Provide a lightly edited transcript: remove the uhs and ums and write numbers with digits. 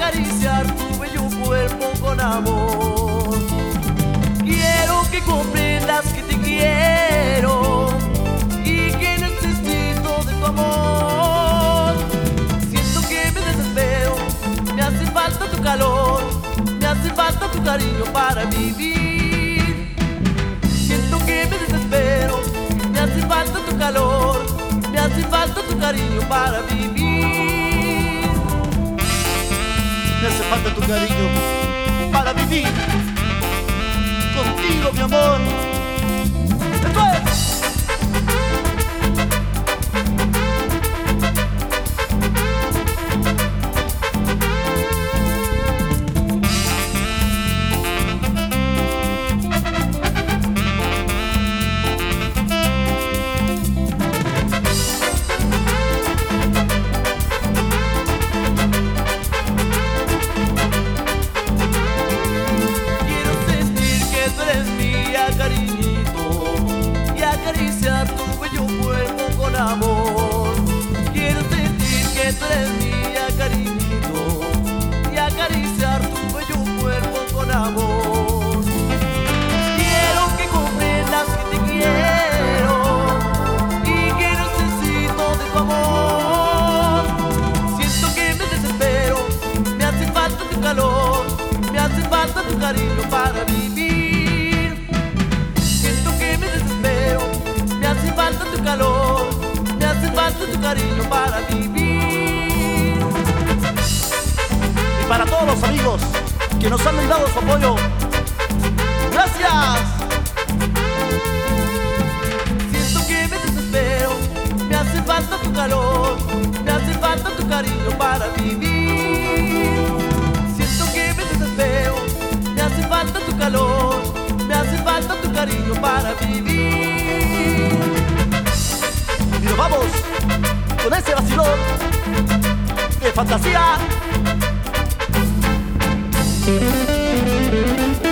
acariciar tu bello cuerpo con amor. Quiero que comprendas que te quiero y que necesito de tu amor. Siento que me desespero, me hace falta tu calor, me hace falta tu cariño para vivir. Siento que me desespero, me hace falta tu calor, me hace falta tu cariño para vivir. Me hace falta tu cariño para vivir contigo, mi amor. ¡Esto es! Y acariciar tu bello cuerpo con amor. Quiero sentir que tú eres mía, cariñito, y acariciar tu bello cuerpo con amor. Quiero que comprendas que te quiero y que necesito de tu amor. Siento que me desespero, me hace falta tu calor, me hace falta tu cariño para vivir. Me hace falta tu calor, me hace falta tu cariño para vivir. Y para todos los amigos que nos han brindado su apoyo, ¡gracias! Siento que me desespero, me hace falta tu calor, me hace falta tu cariño para vivir. Siento que me desespero, me hace falta tu calor, me hace falta tu cariño para vivir. Y nos vamos con ese vacilón de fantasía.